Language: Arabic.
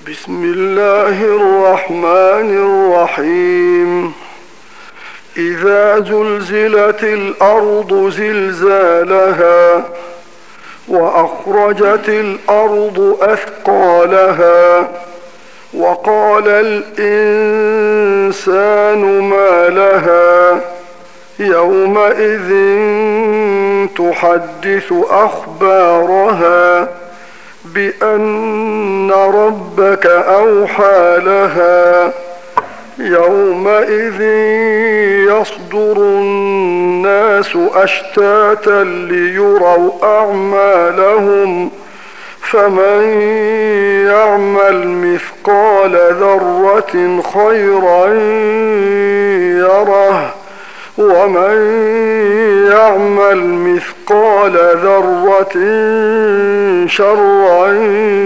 بسم الله الرحمن الرحيم. إذا زلزلت الأرض زلزالها وأخرجت الأرض أثقالها وقال الإنسان ما لها يومئذ تحدث أخبارها بأن ربك أوحى لها يومئذ يصدر الناس أشتاتا ليروا أعمالهم فمن يعمل مثقال ذرة خيرا يره ومن يعمل مثقال ذرة شرا